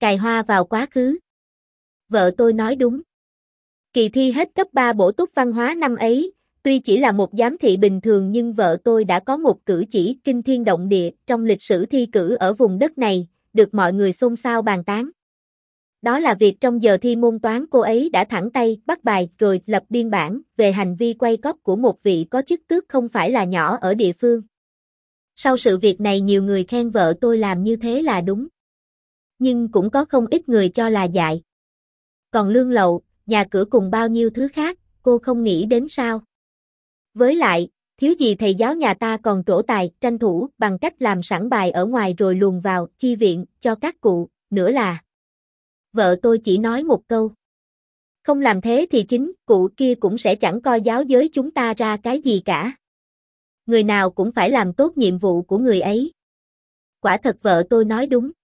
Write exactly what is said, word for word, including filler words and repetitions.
Cài hoa vào quá khứ. Vợ tôi nói đúng. Kỳ thi hết cấp ba bổ túc văn hóa năm ấy, tuy chỉ là một giám thị bình thường nhưng vợ tôi đã có một cử chỉ kinh thiên động địa trong lịch sử thi cử ở vùng đất này, được mọi người xôn xao bàn tán. Đó là việc trong giờ thi môn toán cô ấy đã thẳng tay bắt bài rồi lập biên bản về hành vi quay cóp của một vị có chức tước không phải là nhỏ ở địa phương. Sau sự việc này nhiều người khen vợ tôi làm như thế là đúng. Nhưng cũng có không ít người cho là dại. Còn lương lậu, nhà cửa cùng bao nhiêu thứ khác, cô không nghĩ đến sao? Với lại, thiếu gì thầy giáo nhà ta còn trổ tài, tranh thủ bằng cách làm sẵn bài ở ngoài rồi luồn vào chi viện cho các cụ, nữa là. Vợ tôi chỉ nói một câu. Không làm thế thì chính cụ kia cũng sẽ chẳng coi giáo giới chúng ta ra cái gì cả. Người nào cũng phải làm tốt nhiệm vụ của người ấy. Quả thật vợ tôi nói đúng.